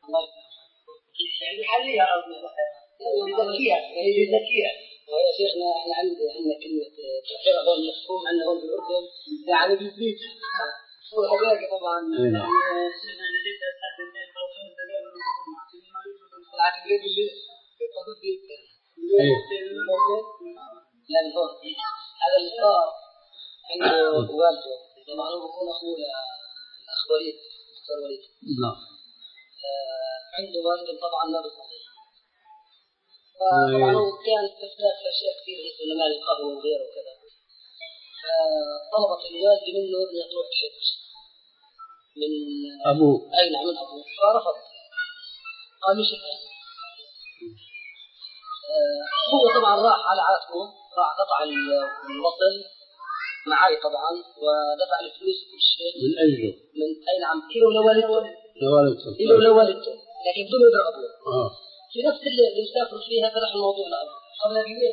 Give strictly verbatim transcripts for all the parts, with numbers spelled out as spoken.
يعني حاليا بذكية هي بذكية. ويا شيخنا احنا عندنا عندنا كلمة تأثير غير مفهوم عنه في الأردن يعني بالبيت. وهذاك طبعا شيخنا اللي جيت أستخدم فيه التوصيل الدجاج العقلية اللي يتصل فيه لا من هون هذا اللي صار عنده والده طبعا هو بكون أخوه الأخ وليد دكتور وليد. نعم. عنده والده طبعا ما بيصلي. طبعا هو كان تفتات في أشياء كثير مثل مال القهوة وغيره وكذا. طلبت الوالد منه أن يروح حج من أبوه. أي نعم من أبوه فرفض. قال مش الآن. هو طبعا راح على عاتقه راح قطع الوصل معي طبعا ودفع الفلوس وكل شيء. من أجله. من أي نعم كيلو لوالدته. لوالدته. كيلو لوالدته لكن بدون يدري أبوه. آه. في نفس الليل اللي يسافر فيها فتح الموضوع لأبوه. قبل الليل.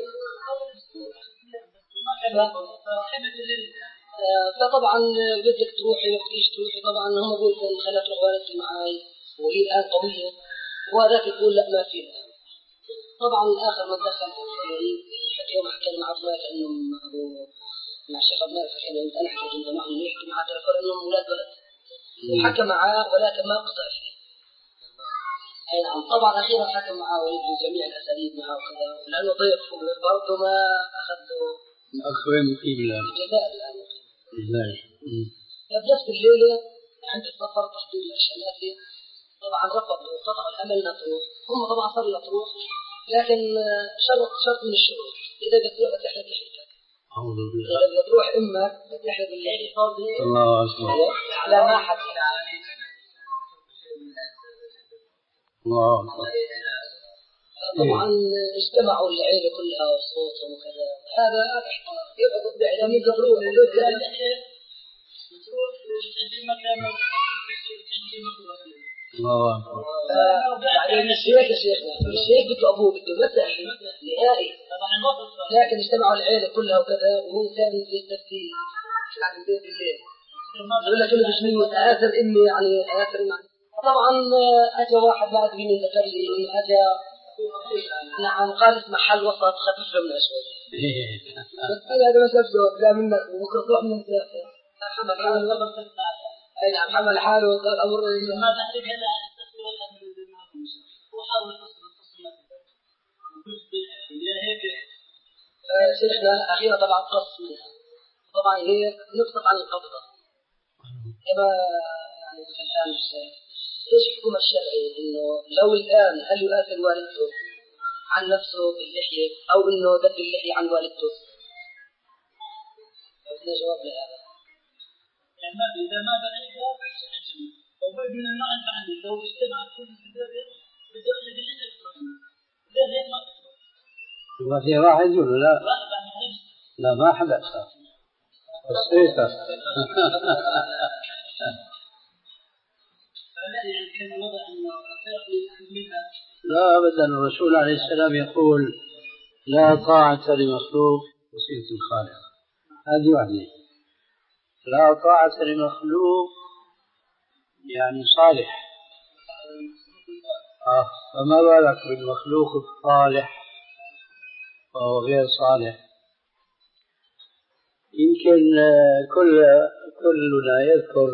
فطبعا بدك تروحي وقتيش تروحي طبعا هم يقولوا خلينا تروح والدتي معي وهي الآن قوية وهذاك يقول لا ما في الآن. طبعا الآخر ما تدخل في الفيلم حتى يوم حكى مع أبنائك أنهم أبو مع الشيخ أبنائك حكينا أنت أنا حكيت أنت معهم يحكي معه تلفون أنهم أولاد بلد وحكى معاه ولكن ما قطع فيه. أي نعم طبعا أخيرا حكى معاه ويجري جميع الأساليب معه وكذا لأنه ضيف برضه ما أخذه أخوين مقيم الآن الجزائر الآن مقيم فبنفس الليلة عند السفر تحضير الأشياء طبعا رفضوا وقطعوا الأمل نطروح هم طبعا صاروا يطروح لكن شرط شرط من الشروط إذا بتروح بتحلق لحيتك إذا بتروح إمك بتحلق اللحية الله أكبر على ما حد الله أكبر. طبعا اجتمعوا العيلة كلها وصوتهم وكذا هذا يقعد بعدين يقدروا الله أكبر. يعني الشيخ يا شيخنا الشيخ بده أبوه بده مسح نهائي لكن اجتمعوا العيلة كلها وكذا وهو كان يستفتي عن البيت الليل يقول لك أنا بشمي آثر إني يعني آثر طبعا أتى واحد بعد من ذكر لي إنه أتى نعم قالت محل وسط خفيف منها شوي بس هذا ما شاف جواب لا منك وبكرة تروح من ثلاثة محمد حاله أي نعم محمد حاله وقال أمر ما تحتاج هذا وحاول تصل تصل ما هيك شيخنا أخيرا طبعا قص منها طبعا هي نقطة عن القبضة كما يعني الآن الشيء إيش حكم الشرعي إنه لو الآن هل يؤثر والدته عن نفسه باللحية أو إنه دب اللحية عن والدته؟ عندنا جواب لهذا. يعني ما إذا ما بعيد لا تسعجم أو بعد من النوع اللي عندك لو اجتمع كل الكتاب بدأ اللحية تكتب إذا هي ما تكتب. ما في واحد يقول لا لا ما حدث بس إيش لا أبدا الرسول عليه السلام يقول لا طاعة لمخلوق في معصية الخالق هذه واحدة لا طاعة لمخلوق يعني صالح آه. فما بالك بالمخلوق الصالح وهو غير صالح يمكن كل كلنا يذكر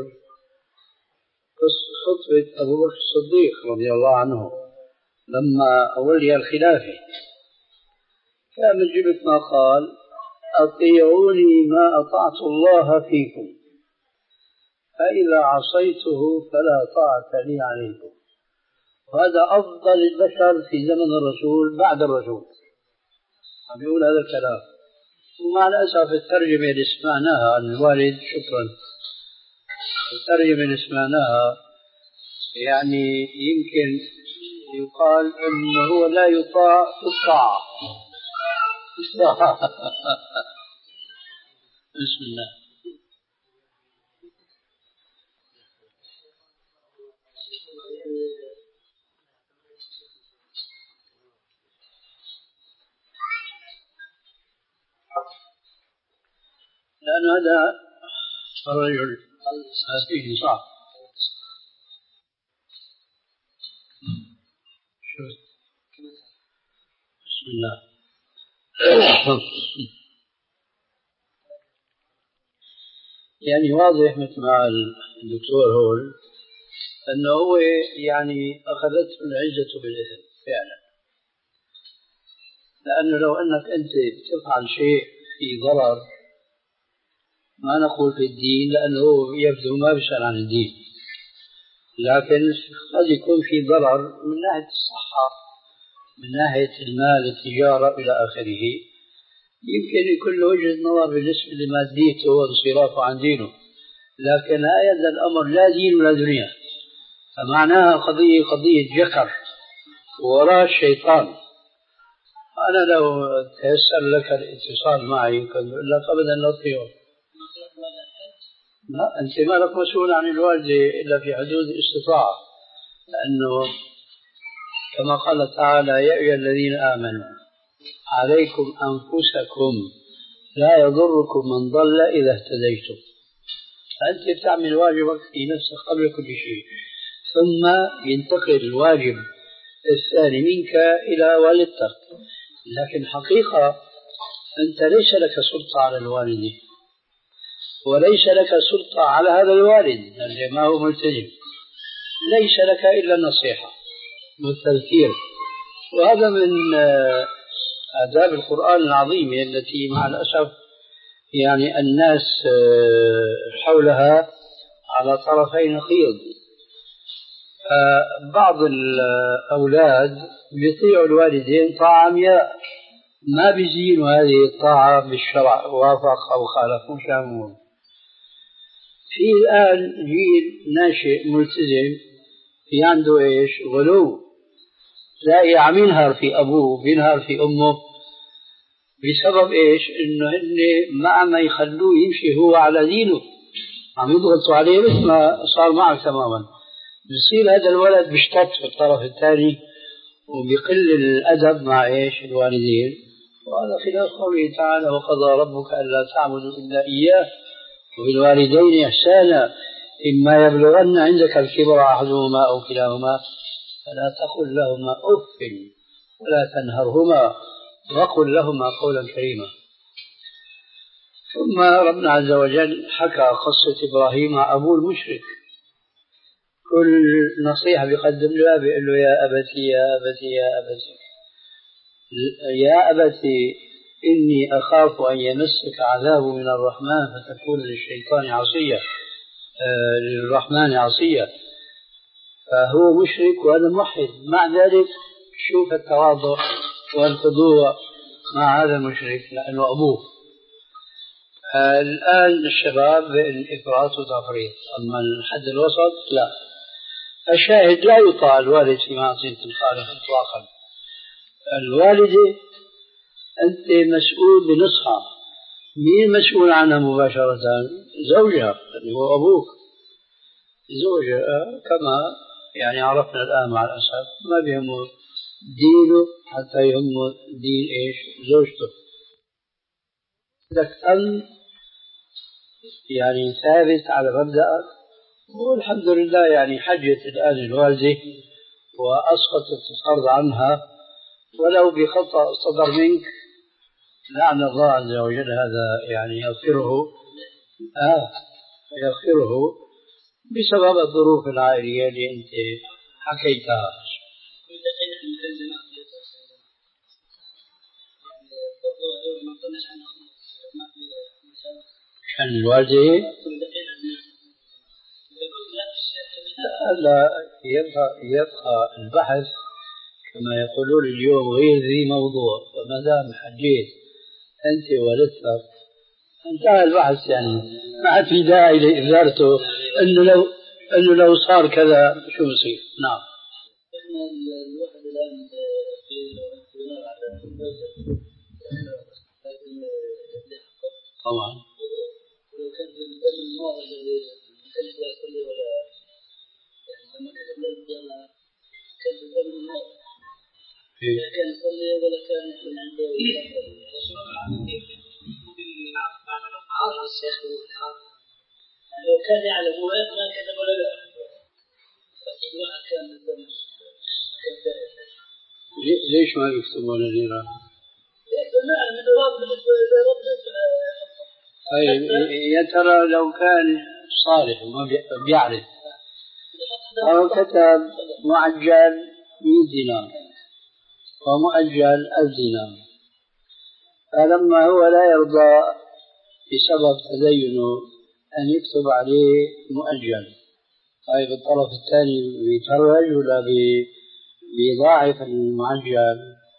خطبة أبو بكر الصديق رضي الله عنه لما ولي الخلافة كان من جملة ما قال أطيعوني ما أطعت الله فيكم فإذا عصيته فلا طاعة لي عليكم وهذا أفضل البشر في زمن الرسول بعد الرسول عم يقول هذا الكلام ومع الأسف الترجمة اللي سمعناها عن الوالد شكرا الترجمة اللي سمعناها يعني يمكن يقال أنه هو لا يطاع في الطاعة بسم الله لأن هذا الرجل فيه صعب بسم الله. يعني واضح مثل ما الدكتور هول أنه هو يعني أخذته العزة بالإثم فعلا، لأنه لو أنك أنت تفعل شيء في ضرر ما نقول في الدين، لأنه يبدو ما بيسأل عن الدين، لكن قد يكون في ضرر من ناحية الصحة، من ناحية المال، التجارة إلى آخره، يمكن يكون له وجهة نظر بالنسبة لماديته وانصرافه عن دينه، لكن هذا الأمر لا دين ولا دنيا، فمعناها قضية قضية جكر وراء الشيطان. أنا لو تيسر لك الاتصال معي كنت أقول لك أبدا لا تطيعه. لا، أنت ما لك مسؤول عن الوالدة إلا في حدود الاستطاعة، لأنه كما قال تعالى يا أيها الذين آمنوا عليكم أنفسكم لا يضركم من ضل إذا اهتديتم. فأنت بتعمل واجبك في نفسك قبل كل شيء، ثم ينتقل الواجب الثاني منك إلى والدتك. لكن حقيقة أنت ليس لك سلطة على الوالد، وليس لك سلطة على هذا الوالد الذي ما هو ملتزم، ليس لك إلا النصيحة والتذكير. وهذا من آداب القرآن العظيمة التي مع الأسف يعني الناس حولها على طرفي نقيض. بعض الأولاد بيطيعوا الوالدين طاعة عمياء، ما بيزينوا هذه الطاعة بالشرع، وافق أو خالف مش مهم. في الآن جيل ناشئ ملتزم في عنده إيش غلو، تلاقي عم ينهر في أبوه بينهر في أمه بسبب إيش؟ إنه هن ما عم يخلوه يمشي هو على دينه، عم يضغطوا عليه مثل ما صار معك تماما. بصير هذا الولد بيشتت في الطرف الثاني وبيقل الأدب مع إيش الوالدين، وهذا خلاف قوله تعالى وقضى ربك ألا تعبدوا إلا إياه وبالوالدين إحسانا إما يبلغن عندك الكبر أحدهما أو كلاهما فلا تقل لهما أف ولا تنهرهما وقل لهما قولا كريما. ثم ربنا عز وجل حكى قصة إبراهيم مع أبوه المشرك، كل نصيحة بيقدم له بيقول له يا أبتي يا أبتي يا أبتي يا أبتي إني أخاف أن يمسك عذاب من الرحمن فتكون للشيطان عصية آه للرحمن عصية. فهو مشرك وهذا موحد، مع ذلك شوف التواضع والخضوع مع هذا المشرك لأنه أبوه. آه الآن الشباب الإفراط وتفريط، أما الحد الوسط لا. الشاهد لا يطاع الوالد في معصية الخالق إطلاقا. الوالدة أنت مسؤول بنصحها، مين مسؤول عنها مباشرة؟ زوجها اللي هو أبوك. زوجها كما يعني عرفنا الآن مع الأسف ما بيهمه دينه حتى يهمه دين إيش زوجته. بدك أن يعني ثابت على مبدأك، والحمد لله يعني حجت الآن الوالدة وأسقطت الفرض عنها ولو بخطأ صدر منك، لعن الله عز وجل هذا يعني يغفره آه يغفره بسبب الظروف العائلية اللي أنت حكيتها. كان الوالدة لا يبقى, يبقى البحث كما يقولون اليوم غير ذي موضوع، فما دام حجيت أنت ولدتك انتهى البحث، يعني ما عاد في داعي لإثارته إنه لو إنه لو صار كذا شو بصير. نعم. الواحد الآن في نار على طبعا ولو كان في الدم النار الذي كيف يصلي ولا يعني لما كتب له الجامعة كان في الدم النار لا كان يصلي ولا كان يكون عنده لو كان يعلم ما كتب ولا لا فالواحد كان الدم ليش ما يكتبون النيران؟ طيب يا ترى لو كان صالح وما بيعرف أو كتب معجل مئة دينار ومؤجل ألف دينار، فلما هو لا يرضى بسبب تدينه أن يكتب عليه مؤجل، طيب الطرف الثاني بيتروج ولا بيضاعف المعجل؟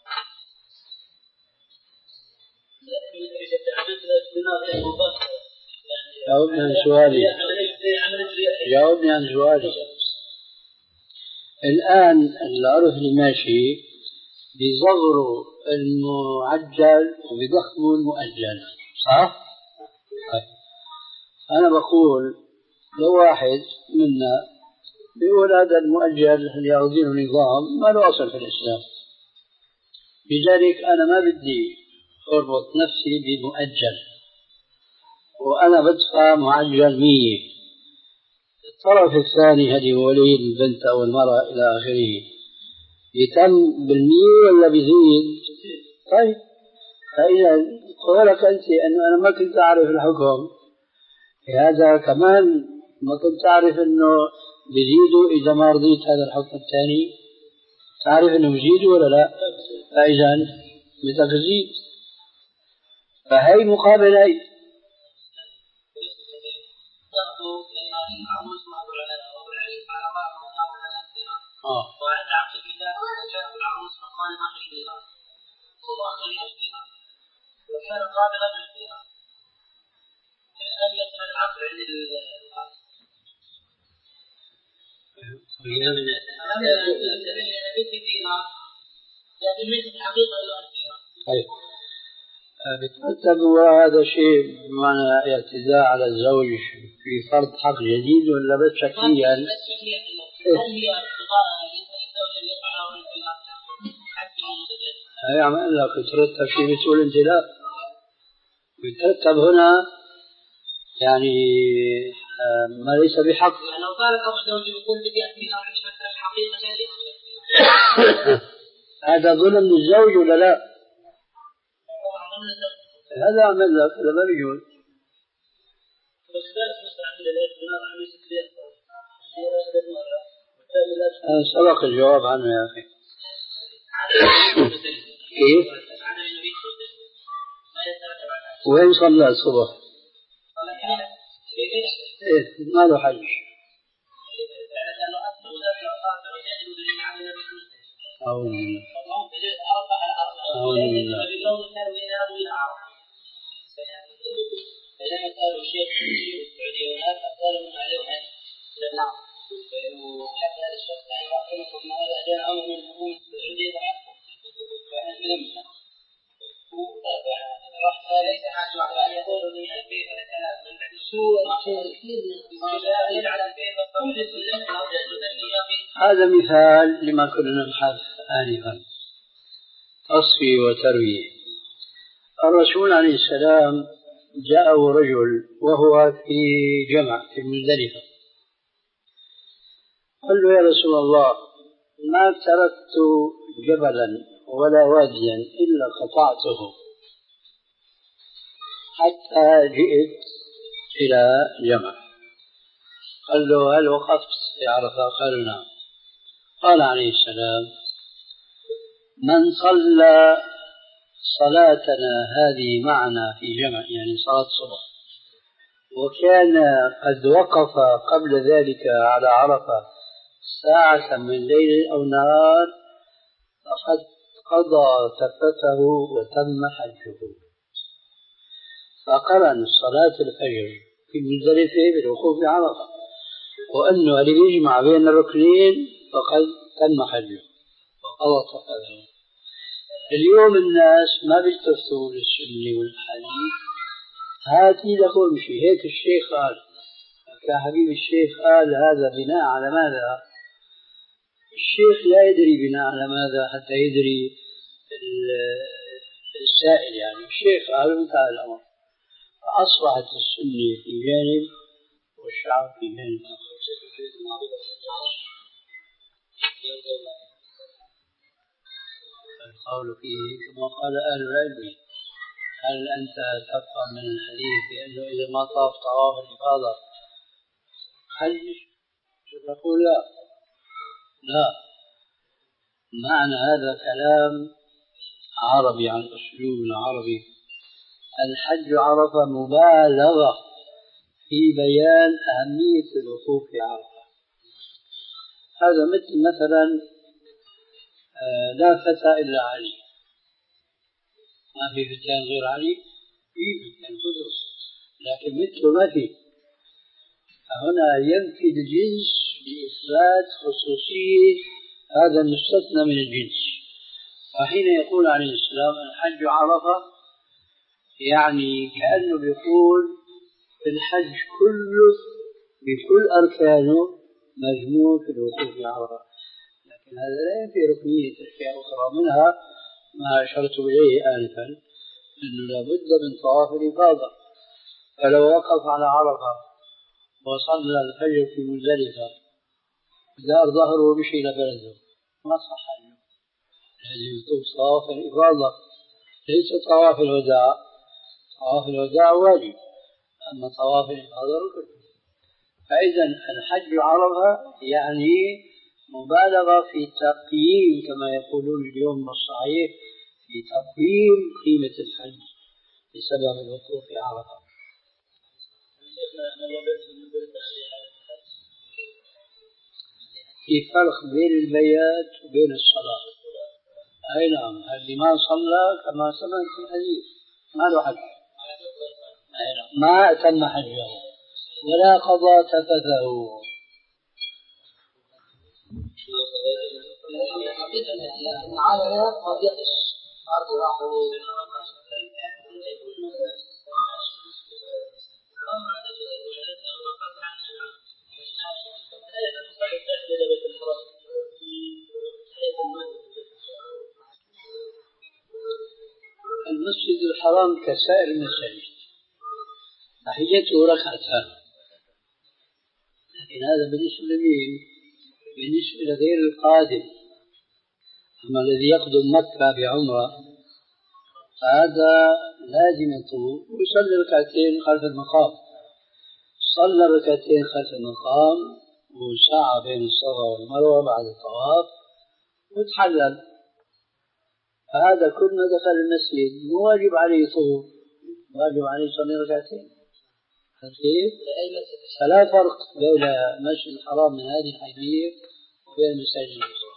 جاوبني عن سؤالي جاوبني عن سؤالي الآن العرف اللي ماشي بيصغروا المعجل وبيضخموا المؤجل، صح؟ طيب. أنا بقول لو واحد منا بيقول هذا المؤجل اللي ياخذينه نظام ما له أصل في الإسلام، لذلك أنا ما بدي أربط نفسي بمؤجل وأنا بدفع معجل مية. الطرف الثاني هذه ولي البنت أو المرأة إلى آخره يتم بالمية ولا بيزيد؟ طيب فإذا قولك أنت أنه أنا ما كنت أعرف الحكم، هذا كمان ما كنت أعرف أنه بيزيدوا إذا ما رضيت هذا الحكم الثاني، تعرف أنه بيزيدوا ولا لا؟ فإذا بدك تزيد، فهي مقابل هي. آه. وعند عقد الكتاب وجاء العروس فقال ما في دينار والله خليل دينار وكان قابلا للدينار، يعني لم يكمل العقد عند العروس. لكن ليس الحقيقة إلا الدينار. طيب بترتب هذا الشيء بمعنى اعتداء على الزوج في فرض حق جديد ولا بس شكليا؟ بس شكليا. هل هي اعتبارها للزوج اللي يقع له الدينار حتى يتجدد؟ هي عم أقول لك يترتب شيء بتقول أنت لا، يترتب هنا يعني ما ليس بحق. لو قال أبو زوجي يقول بدي أدينار عندي مثلا الحقيقة ليس هذا ظلم للزوج ولا لا؟ هذا عمل لك هذا ما بيجوز. بس ذلك مثلا عند الدينار عم يصير سبق الجواب عنه يا أخي. كيف؟ وين صلى الصبح؟ إيه ما له حج. أعوذ بالله. أعوذ بالله. فلما سألوا الشيخ في السعودية هناك أسألهم عليهم نعم وحتى هذا الشخص يعني رأيكم أن هذا جاء أمر من الحكومة السعودية فإحنا نلمنا راح ليس حاجة على أن يقولوا لي كيف الكلام من بعد سوء هذا مثال لما كنا نبحث آنفا، تصفي وتروي. الرسول عليه السلام جاءه رجل وهو في جمع في مزدلفة، قال له يا رسول الله ما تركت جبلا ولا واديا إلا قطعته حتى جئت إلى جمع. قال له هل وقفت في عرفة؟ قال نعم. قال عليه السلام من صلى صلاتنا هذه معنا في جمع يعني صلاة الصبح وكان قد وقف قبل ذلك على عرفة ساعة من ليل أو نهار فقد قضى تفته وتم حجه. فقرن صلاة الفجر في مزدلفة بالوقوف بعرفة، وأنه اللي يجمع بين الركنين فقد تم حجه وقضى تفته. اليوم الناس ما بيلتفتوا للسنة والحديث، هاتي لكم شيء هيك الشيخ قال يا حبيب الشيخ قال هذا بناء على ماذا؟ الشيخ لا يدري بناء على ماذا حتى يدري السائل، يعني الشيخ قال انتهى الأمر، فأصبحت السنة في جانب والشعب في جانب آخر. القول فيه كما قال أهل العلم. هل أنت تفهم من الحديث بأنه إذا ما طاف طواف الإفاضة حج؟ تقول لا لا، معنى هذا كلام عربي عن أسلوب عربي. الحج عرفة مبالغة في بيان أهمية الوقوف في عرفة. هذا مثل مثلا آه لا فتى إلا علي، ما في فتيان غير علي، في فتيان كثر لكن مثله ما في. هنا ينفي الجنس بإثبات خصوصية هذا المستثنى من الجنس. وحين يقول عليه السلام الحج عرفة، يعني كأنه بيقول الحج كله بكل أركانه مجموع في الوقوف في عرفة. لكن هذا لا ينفي ركنية أشياء أخرى، منها ما أشرت إليه آنفا أنه لابد من طواف الإفاضة. فلو وقف على عرفة وصلى الفجر في مزدلفة دار ظهره ومشي إلى بلده ما صح له، لازم يطوف طواف الإفاضة ليس طواف الوداع. طواف الوداع واجب، أما طواف الإفاضة ركن. فإذا الحج عرفة يعني مبالغة في تقييم، كما يقولون اليوم الصحيح، في تقييم قيمة الحج بسبب الوقوف في عرفة. في فرق بين البيات وبين الصلاة. أي نعم، اللي ما صلى كما سمعت في الحديث ما له حج، ما أتم حجه ولا قضى تفثه. لكن على قد يقص أرض راحوا المسجد الحرام كسائر المساجد تحيته ركعتان، لكن هذا بالنسبة لمين؟ بالنسبة لغير القادم. أما الذي يقدم مكة بعمرة فهذا لازم يطوف ويصلي ركعتين خلف المقام. صلى ركعتين خلف المقام وسعى بين الصفا والمروة بعد الطواف وتحلل، فهذا كل ما دخل المسجد مو واجب عليه يطوف، واجب عليه يصلي ركعتين. كيف؟ فلا فرق بين المسجد الحرام من هذه الحيثية وبين المساجد الأخرى.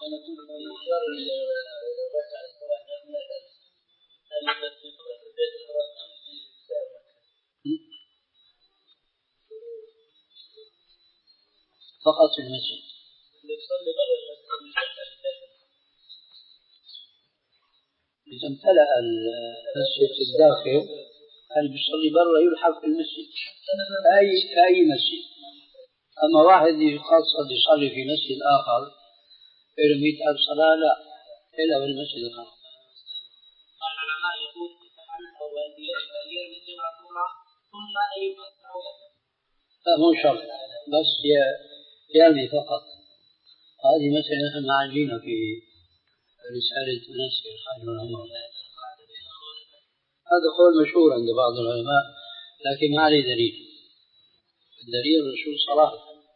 فقط في المسجد. إذا امتلأ المسجد في الداخل اللي بيصلي برا يلحق في المسجد أي أي مسجد. أما واحد يقصد يصلي في مسجد آخر إلى مئة ألف صلاة لا، إلا في المسجد الحرام. العلماء يقول لا مو شرط، بس يرمي فقط. هذه مسألة نحن معالجينها في رسالة منسك الحاج والعمر. هذا قول مشهور عند بعض العلماء لكن ما عليه دليل. الدليل الرسول صلاة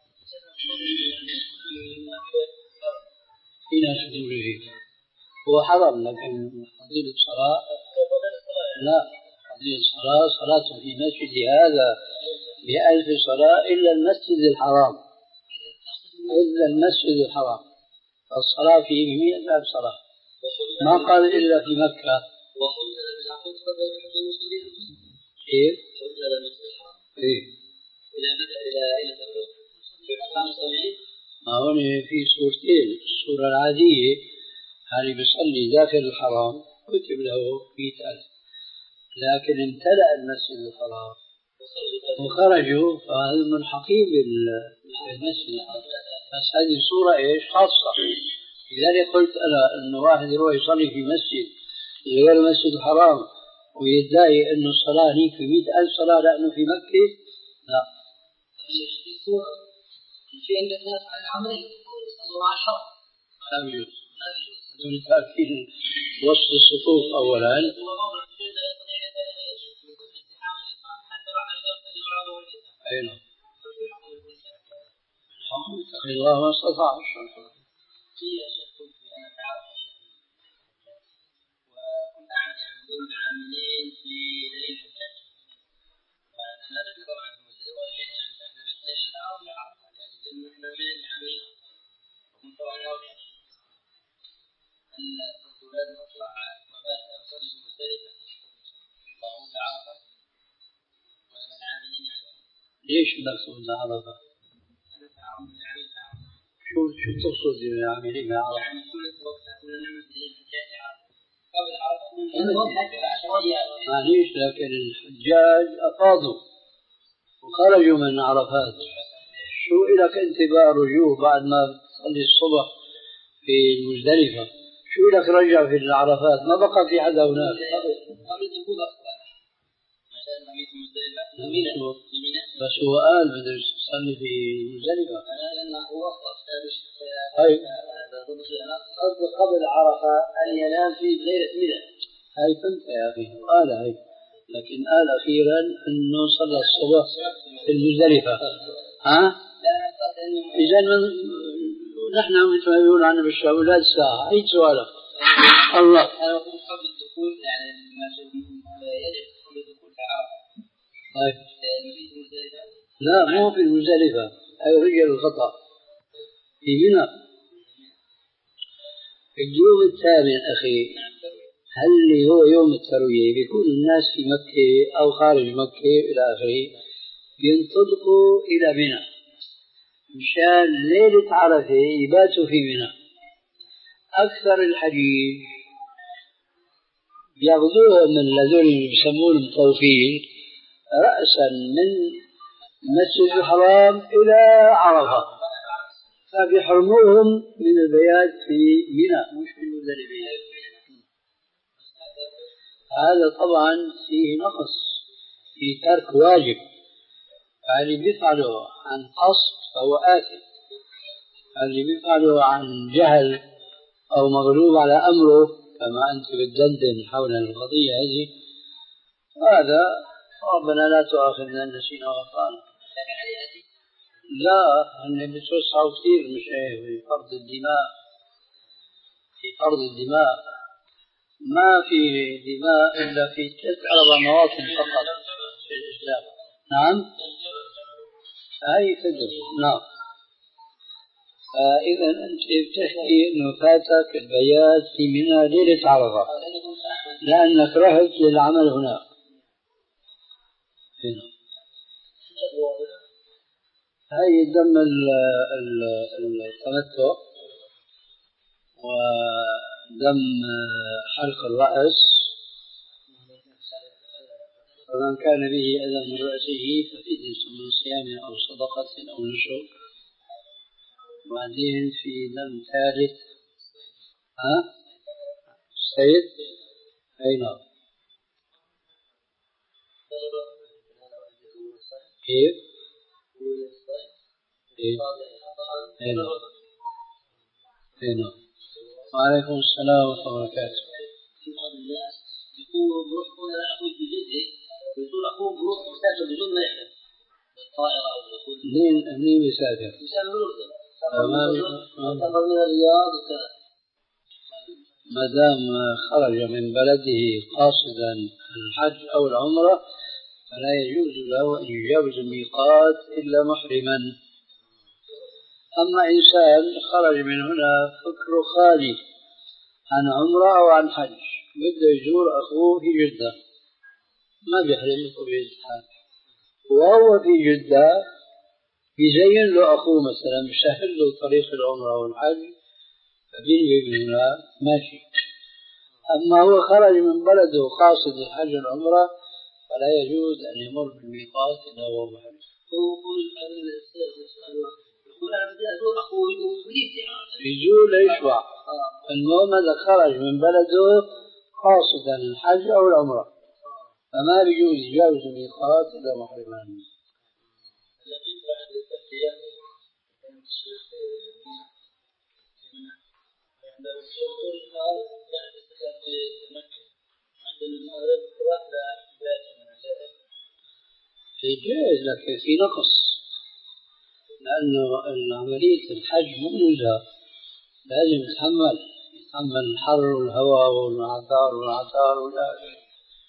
حين سجوده هو حرم، لكن فضيلة الصلاة لا، فضيلة الصلاة صلاة في مسجد هذا بألف صلاة إلا المسجد الحرام، إلا المسجد الحرام الصلاة فيه بمئة ألف صلاة، ما قال إلا في مكة. كيف؟ إيه؟ ما هون في صورتين، الصورة العادية اللي بيصلي داخل الحرام كتب له مئة ألف، لكن امتلأ المسجد الحرام وخرجوا فهذا ملحقين بالمسجد الحرام. بس هذه صورة إيش خاصة. لذلك قلت أنا إنه واحد يروح يصلي في مسجد غير المسجد الحرام ويدعي إنه الصلاة هنيك في مئة ألف صلاة لأنه في مكة لا. في عندك ناس على العمل يصلوا على الحرم. لا يجوز. بدون تأكيد وسط الصفوف أولا. أي نعم. اتق الله ما استطاع. وكنت أعمل يعني ضمن عاملين في دليل الحجاج. فأنا ذكر طبعا في المسألة ولا يعني إحنا بالدليل العرض العرض يعني لأن إحنا من العاملين وكنت طبعا أولى أن الأولاد نطلع مبات أصلي في المسألة وأقول عرفة وأنا العاملين يعني. ليش المقصود عرفة؟ أنا تعرف العامل تعرف. شو شو تقصد بالعاملين عرفة؟ يعني كل وقت كنا نعمل دليل الحجاج عرفة. قبل عرفة. معليش لكن الحجاج أفاضوا وخرجوا من عرفات. شو إلك أنت بقى رجوع بعد ما تصلي الصبح في المزدلفة؟ شو إلك رجع في العرفات؟ ما بقى في حدا هناك. قبل الدخول أصلا عشان نبيت المزدلفة بس هو قال بده يصلي في المزدلفة. أنا لأن هو وقت هاي قصد قبل عرفة أن ينام في ليلة منى. هاي فهمت يا أخي قال هاي، لكن قال أخيرا أنه صلى الصبح في المزدلفة. ها؟ إذا من نحن مثل ما يقول عنا بالشاولات ساعة. أي سؤالك؟ الله. أنا أقول قبل الدخول يعني ما يجب قبل الدخول في عرفة. طيب. لا مو في المزدلفة، هاي رجل الخطأ في منى. اليوم الثامن أخي هل هو يوم التروية بيكون الناس في مكة أو خارج مكة إلى آخره ينطلقوا إلى منى مشان ليلة عرفة يباتوا في منى. أكثر الحجيج ياخذوهم من الذين يسمون المطوفين رأسا من مسجد الحرام إلى عرفة، فبيحرموهم من البيات في منى مش في المزدلفة. هذا طبعا فيه نقص في ترك واجب، فاللي بيفعله عن قصد فهو آثم، اللي بيفعله عن جهل أو مغلوب على أمره كما أنت بتدندن حول القضية هذه، هذا ربنا لا تؤاخذنا إن نسينا وأخطأنا. لا هم بيتوسعوا كثير مش إيه في فرض الدماء. في فرض الدماء ما في دماء إلا في ثلاث أربع مواطن فقط في الإسلام. نعم هاي فجر. نعم. فإذا أنت بتحكي إنه فاتك البيات في منى ليلة عرفة لأنك رحت للعمل هناك. هنا هاي دم التمتع ودم حلق الرأس، ومن كان به أذى من رأسه ففدية من صيام أو صدقة أو نسك. وبعدين في دم ثالث ها السيد أين كيف أين أين. وعليكم السلام ورحمة الله وبركاته. يقول بروح هنا أخوي في جدة يقول أخوه بروح مسافر بدون ما يحلم بالطائرة أو بالدخول. منين منين بيسافر؟ بيسافر الأردن. سافر من الرياض وكذا. ما دام خرج من بلده قاصدا الحج أو العمرة فلا يجوز له أن يجاوز الميقات إلا محرما. أما إنسان خرج من هنا فكره خالي عن عمرة أو عن حج بده يزور أخوه في جدة ما بيحرم بطبيعة الحال، وهو في جدة يزين له أخوه مثلا بيسهل له طريق العمرة والحج فبينوي من هنا ماشي. أما هو خرج من بلده قاصد الحج والعمرة فلا يجوز أن يمر بالميقات إلا وهو محرم. يقول أنا بدي أزور أخوي وبريدي يزور ليشبع. المهم إذا خرج من بلده قاصدا الحج أو العمرة فما بيجوز يجاوز الميقات إلا محرما. جائز لكن في نقص، لأنه عملية الحج مؤنزة، لازم يتحمل يتحمل الحر والهواء والعطار والعطار والآخر.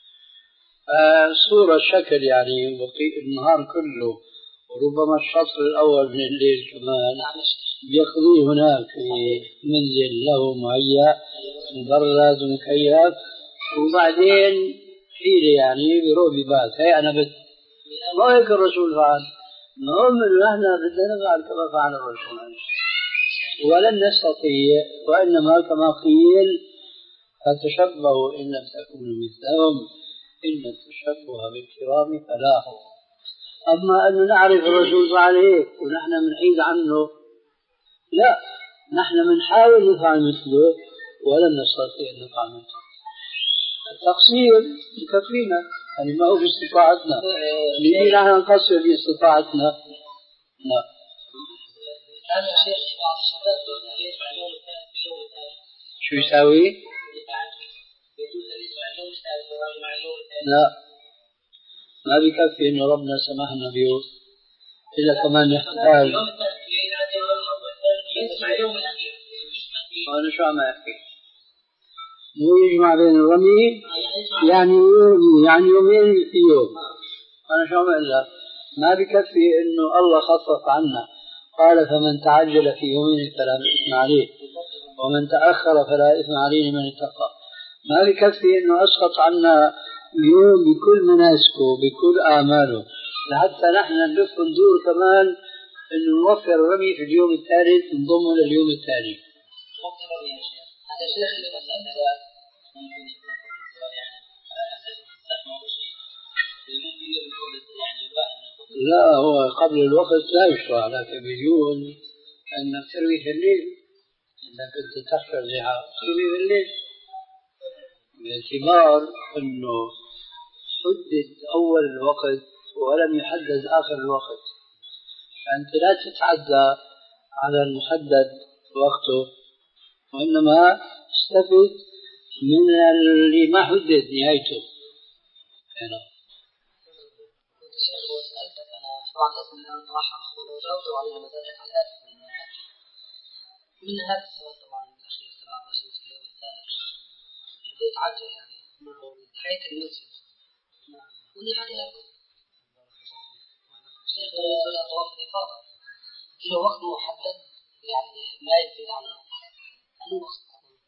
صورة شكل يعني النهار كله، وربما الشطر الأول من الليل كمان يقضي هناك في منزل له مهيأ مبرد ومكيف، وبعدين حيلة يعني بيروح ببات. هي أنا بد ما هيك الرسول فعل، المهم إنه نحن بدنا نفعل كما فعل الرسول، ولن نستطيع، وإنما كما قيل فتشبهوا إن لم تكونوا مثلهم إن التشبه بالكرام فلاح. أما أن نعرف الرسول فعل هيك ونحن منحيد عنه، لا، نحن منحاول نفعل مثله ولن نستطيع أن نفعل مثله. التقصير يكفينا، يعني ما هو باستطاعتنا، ليه نحن نقصر باستطاعتنا؟ لا. أنا شيخ بعض الشباب يسمع اليوم الثالث باليوم الثالث شو يساوي؟ يجوز أن يسمع اليوم الثالث مع اليوم الثالث. لا، ما بكفي إنه ربنا سمحنا به، إلا كمان يحتاج. أنا شو عم أحكي؟ مو يجمع بين الرمي يعني يوم يعني يومين في يوم. أنا شو عم أقول لك؟ ما بكفي إنه الله خفف عنا، قال فمن تعجل في يومين فلا إثم عليه ومن تأخر فلا إثم عليه لمن اتقى. ما بكفي إنه أسقط عنا يوم بكل مناسكه بكل أعماله، لحتى نحن نلف ندور كمان إنه نوفر الرمي في اليوم الثالث نضمه لليوم الثاني. هذا شيخ اللي مسألة ممكن يكون يعني لا، هو قبل الوقت لا يشرع، لكن بدون أنك تروي في الليل، إذا كنت تحفظ لها تروي في الليل، باعتبار أنه حدد أول الوقت ولم يحدد آخر الوقت، فأنت لا تتعدى على المحدد وقته، وإنما استفد من اللي ما حدد نهايته. هنا كنت شيخ وسألتك أنا طبعا اسم الآن طرحها وجاوبت عليها مزاجك على الهاتف من هذا السؤال طبعا الأخير تبع الرجل في اليوم الثالث اللي يتعجل يعني من حيث المسجد ودي حاجة لكم شيخ بالنسبة لطواف الإفاضة له وقت محدد يعني ما يزيد عنه، أنه وقت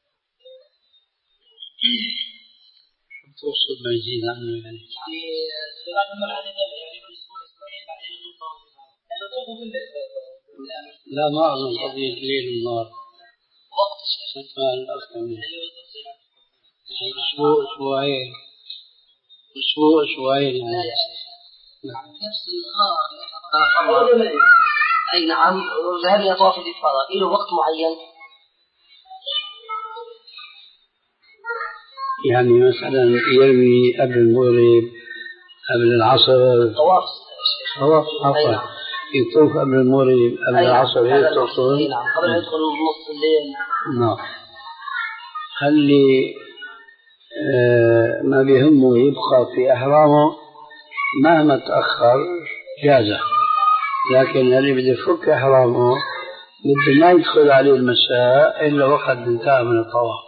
تقصد ما يزيد عنه يعني؟ يعني بعد المرحلة يعني أسبوع أسبوعين بعدين نطوف يعني نطوف من لا، ما أظن قضية الليل والنهار وقت الشيخ مثل ما الأخ أسبوع أسبوعين أسبوع أسبوعين يعني. لا يا شيخ نفس النهار أي نعم. هذه طواف الإفاضة له وقت معين يعني مثلا يرمي قبل المغرب قبل العصر طواف طواف عفوا يطوف قبل المغرب قبل العصر هيك تقصد؟ نعم قبل ما يدخل نص الليل. نعم. خلي آه ما بيهمه يبقى في إحرامه مهما تأخر جازة، لكن اللي بده يفك إحرامه بده ما يدخل عليه المساء إلا وقت انتهى من الطواف،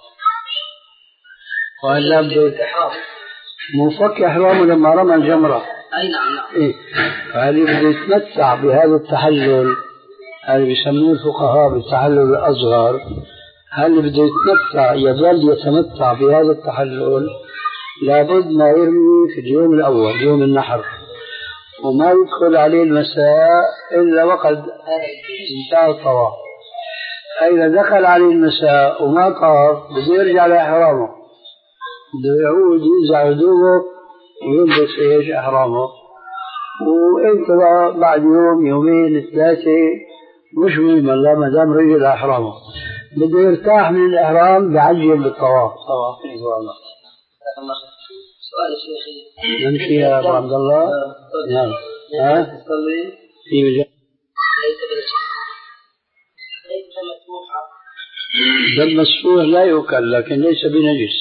وإلا بده مو فك إحرامه لما رمى الجمرة. أي نعم نعم. إيه، فهذه بده يتمتع بهذا التحلل، هذا بيسموه الفقهاء بالتحلل الأصغر. هل بده يتمتع يظل يتمتع بهذا التحلل لابد ما يرمي في اليوم الأول يوم النحر، وما يدخل عليه المساء إلا وقد انتهى الطواف. فإذا دخل عليه المساء وما طاف بده يرجع لإحرامه، بده يعود ينزع هدومه ويلبس ايش إحرامه، وانت بعد يوم يومين ثلاثة مش مهم الله ما دام رجع إحرامه بده يرتاح من الإحرام بعجل بالطواف. طواف إن شاء الله. سؤال شيخي نمشي يا أبو عبد الله. نعم. ها؟ تصلي في مجال. ليس بالشيء ليس مسموحة دم مسفوح لا يؤكل لكن ليس بنجس.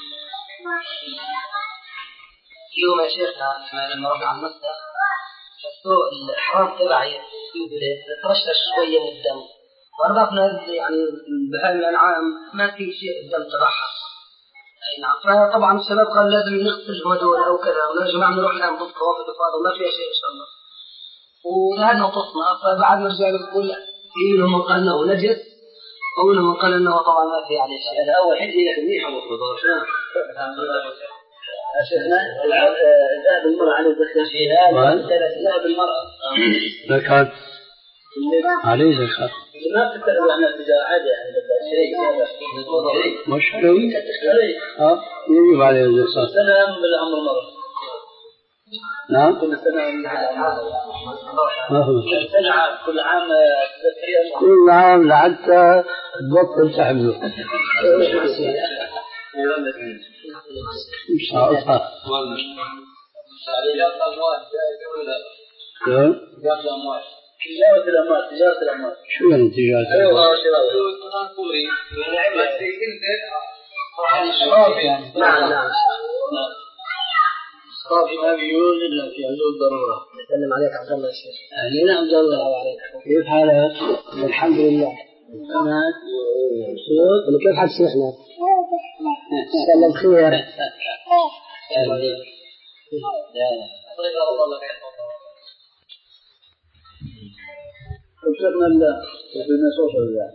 اليوم يا شيخنا لما رحنا على المسجد فالسوق الحرام تبعي ترشش شوية من الدم، وأربعنا يعني بهاي الأنعام ما في شيء الدم ترحص. نعم. فطبعا الشباب قال لازم نغسل هدول أو كذا، ونرجع نروح الآن ضد طواف الإفاضة وما فيها شيء إن شاء الله. وذهبنا وطفنا، فبعد ما رجعنا بنقول في منهم من قال أنه نجس ومنهم من قال أنه طبعا ما في عليه شيء. هذا أول حين هي منيحة وفضل. شيخنا ذهب المرأة على الزكاة في هذا ذهب المرأة زكاة عليه زكاة ما بتتكلم عن التجارة عادي يعني شيء مش شيء اه يجب عليه الزكاة سنة بالعمر مرة. نعم كل سنة ما هو كل سنة كل عام كل عام لحتى تبطل تحمله مش عارفة تجارة الأموال تجارة الأموال شو يعني تجارة الأموال؟ يعني نعم نعم الصافي ما بيجوز إلا في حدود ضرورة. نسلم عليك عبد الله يا شيخ. أهلا عبد الله وعليك. كيف حالك؟ الحمد لله. تمام. كيف حال شيخنا؟ إن شاء الله بخير. شكرا لله. شكرا صوت الله.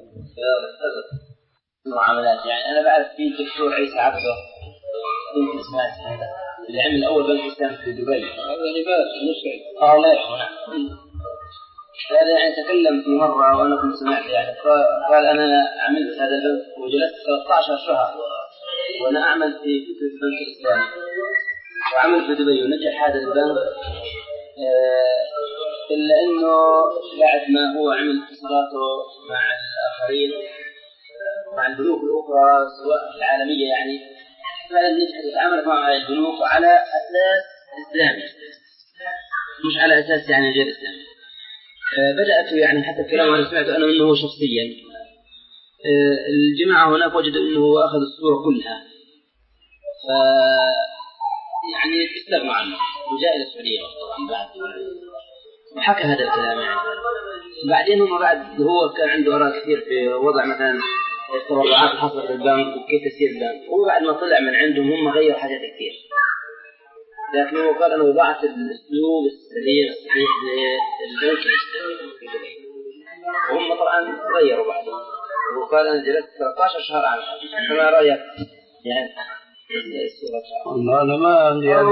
معاملات يعني أنا بعرف في دكتور عيسى عبده بنت اسمها هذا اللي عمل أول بنك إسلام في دبي. هذا لباس مسعد. آه لا يحونا. هذا يعني تكلم في مرة وأنا كنت سمعت يعني فقال أنا عملت هذا البنك وجلست ثلاثة عشر شهر وأنا أعمل في فكرة بنك إسلام وعمل في دبي ونجح هذا البنك آه إلا إنه بعد ما هو عمل اتصالاته مع الآخرين مع البنوك الأخرى سواء العالمية يعني فلن نجح تتعامل مع البنوك على أساس إسلامي مش على أساس يعني غير إسلامي. آه بدأت يعني حتى الكلام أنا سمعت أنا منه شخصيا آه الجماعة هناك وجدوا أنه هو أخذ الصورة كلها ف يعني استغنوا عنه وجاء إلى السعودية طبعا بعد وحكى هذا الكلام يعني بعدين هم بعد هو كان عنده آراء كثير في وضع مثلا التوقعات اللي حصلت في البنك وكيف تسير البنك هو بعد ما طلع من عندهم هم غير حاجات كثير لكن هو قال أنا وضعت الأسلوب السليم الصحيح للبنك الإسلامي في دبي وهم طبعا غيروا بعدهم وقال أنا جلست ثلاثة عشر شهر على هذا فما رأيك يعني والله أنا ما عندي هذه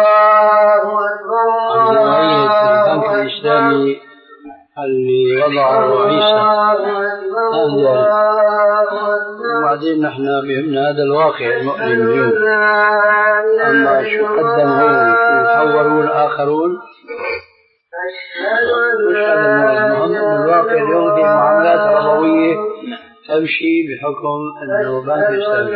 عندي نوعية البنك الإسلامي اللي وضعه عيسى وبعدين نحن بهمنا هذا الواقع المؤلم اليوم أما شو قدمه يحورون الآخرون مش هذا المهم الواقع اليوم في معاملات ربوية تمشي بحكم أنه بنك إسلامي.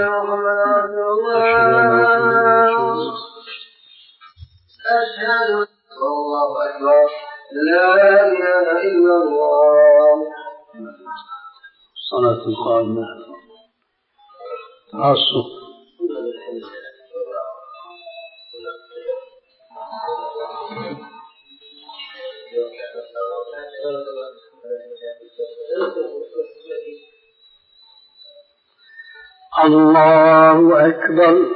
أشهد الله أكبر لا إله إلا الله. صلاة القائمة عصر الله أكبر.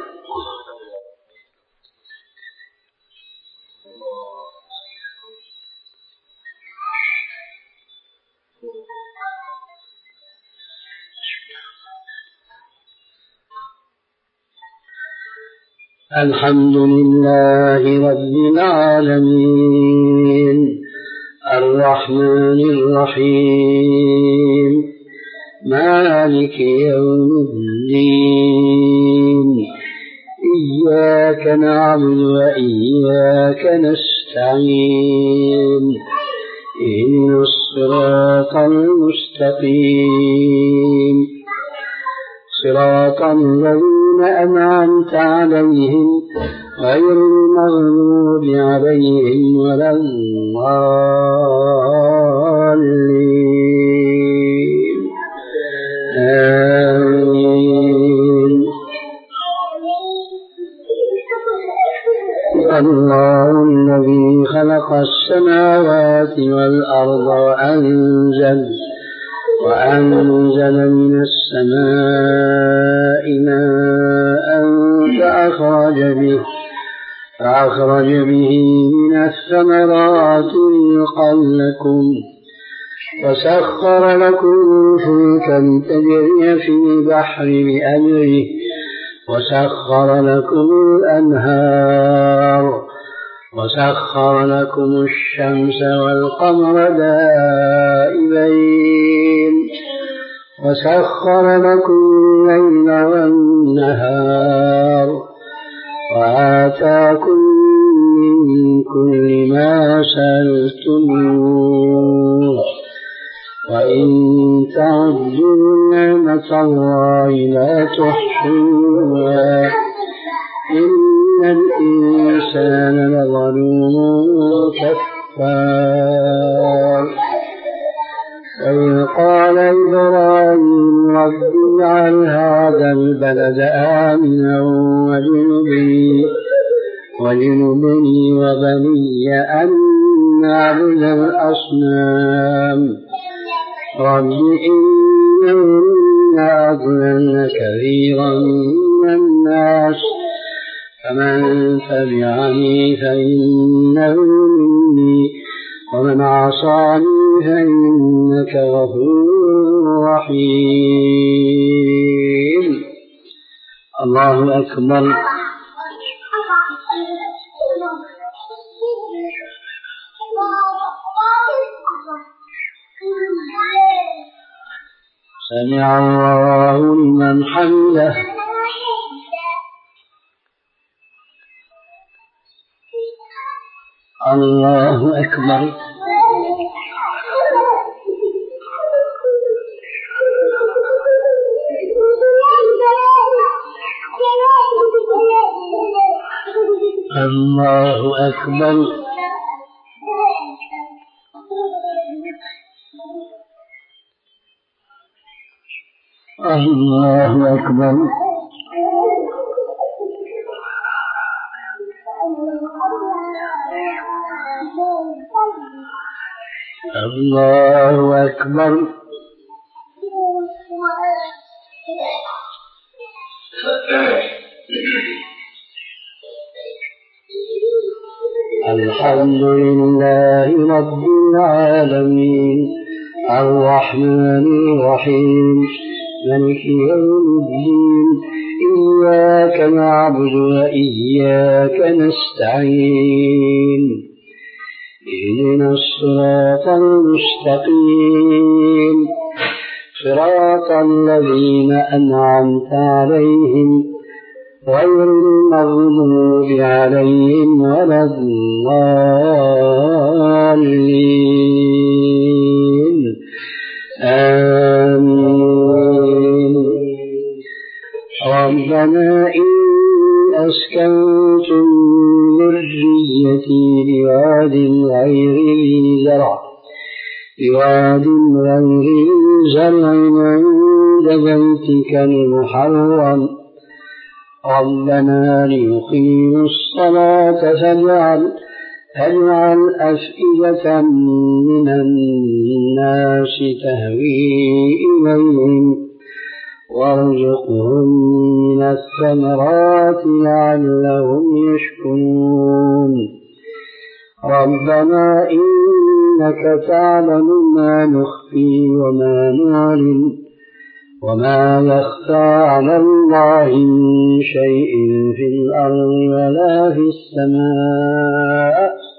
الحمد لله رب العالمين الرحمن الرحيم مالك يوم الدين إياك نعبد وإياك نستعين إن الصراط المستقيم صراط الذين أنعمت عليهم غير المغضوب عليهم ولا الضالين. الله الذي خلق السماوات والأرض وأنزل وأنزل من السماء ماء فأخرج به فأخرج به من الثمرات رزقا لكم وسخر لكم الفلك لتجري في البحر بأمره وسخر لكم الأنهار وسخر لكم الشمس والقمر دائبين وسخر لكم الليل والنهار وآتاكم من كل ما سألتموه وإن تعدوا نعمة الله لا تحصوها إن الإنسان لظلوم كفار وإذ قال إبراهيم رب اجعل هذا البلد آمنا واجنبني واجنبني وبني أن نعبد الأصنام رب إنهن أضللن كثيرا من الناس فمن تبعني فإنه مني ومن عصاني فإنك غفور رحيم. الله أكبر. سمع الله لمن حمده. الله أكبر. الله أكبر. الله أكبر. الله أكبر. الحمد لله رب العالمين الرحمن الرحيم مالك يوم الدين إياك نعبد وإياك نستعين اهدنا الصراط المستقيم صراط الذين أنعمت عليهم غير المغضوب عليهم ولا الضالين آمين. ربنا إن أسكنتم ذريتي بواد غير ذي زرع بواد غير ذي زرع عند بيتك المحرم ربنا ليقيموا الصلاة فاجعل فاجعل أفئدة من الناس تهوي إليهم وارزقهم من الثمرات لعلهم يشكرون. ربنا إنك تعلم ما نخفي وما نعلن وما يخفى على الله من شيء في الأرض ولا في السماء.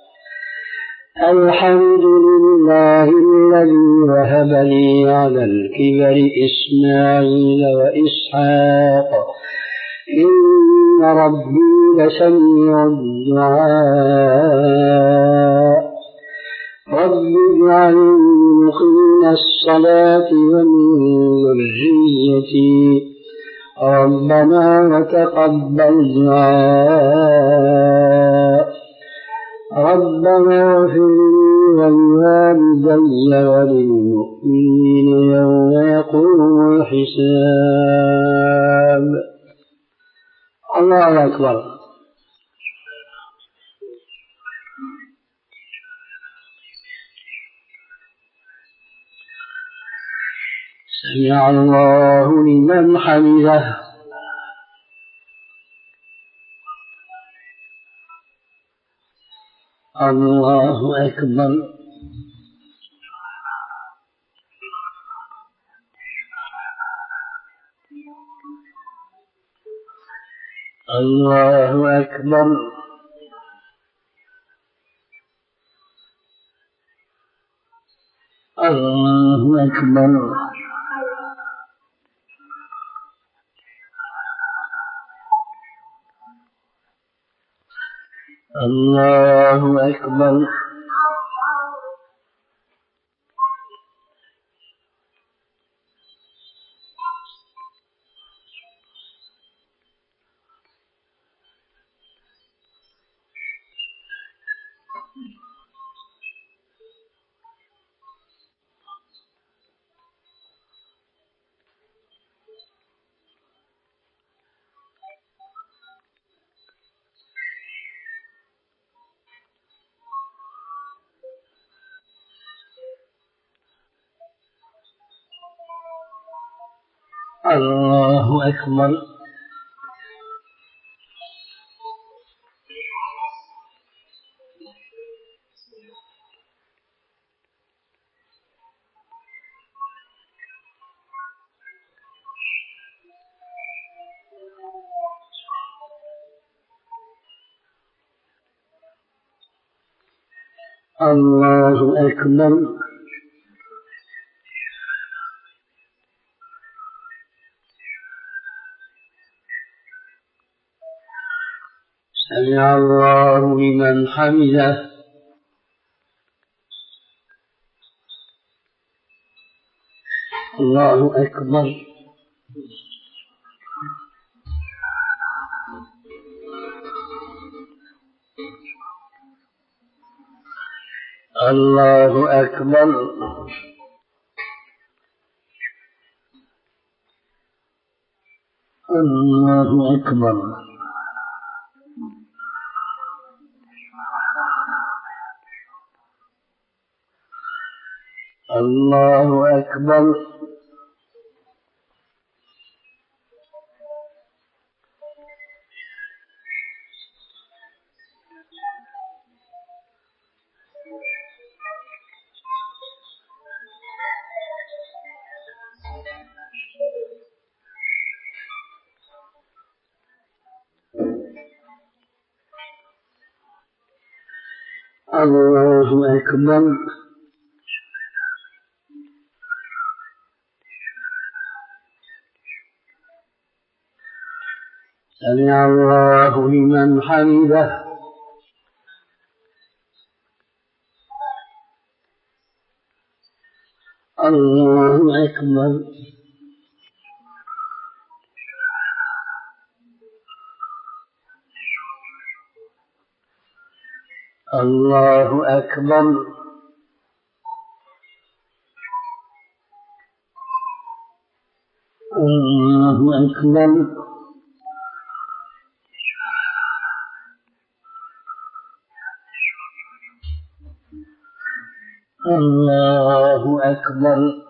الحمد لله الذي وهب لي على الكبر إسماعيل وإسحاق إن ربي لسميع الدعاء. رب اجعلني مقيم الصلاة ومن ذريتي ربنا وتقبل دعاء. ربنا اغفر لي ولوالدي وللمؤمنين يوم يقوم الحساب. الله أكبر. سمع الله لمن حمده. الله أكبر. الله أكبر. الله أكبر. الله أكبر. الله أكبر. الله أكبر. سمع الله لمن حمده. الله أكبر. الله أكبر. الله أكبر. الله أكبر. الله أكبر. سمع الله لمن حمده. الله أكبر. الله أكبر. الله أكبر. الله أكبر.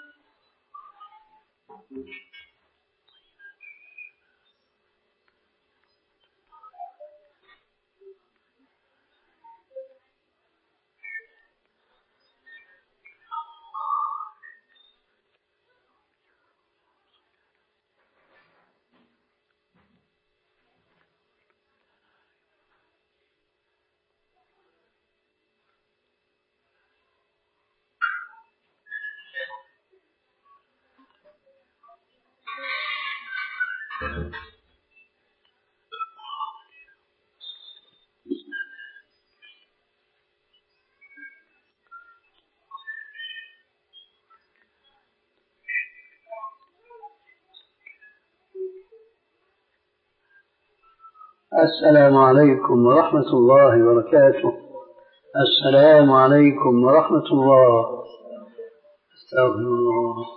السلام عليكم ورحمة الله وبركاته. السلام عليكم ورحمة الله. استغفر الله.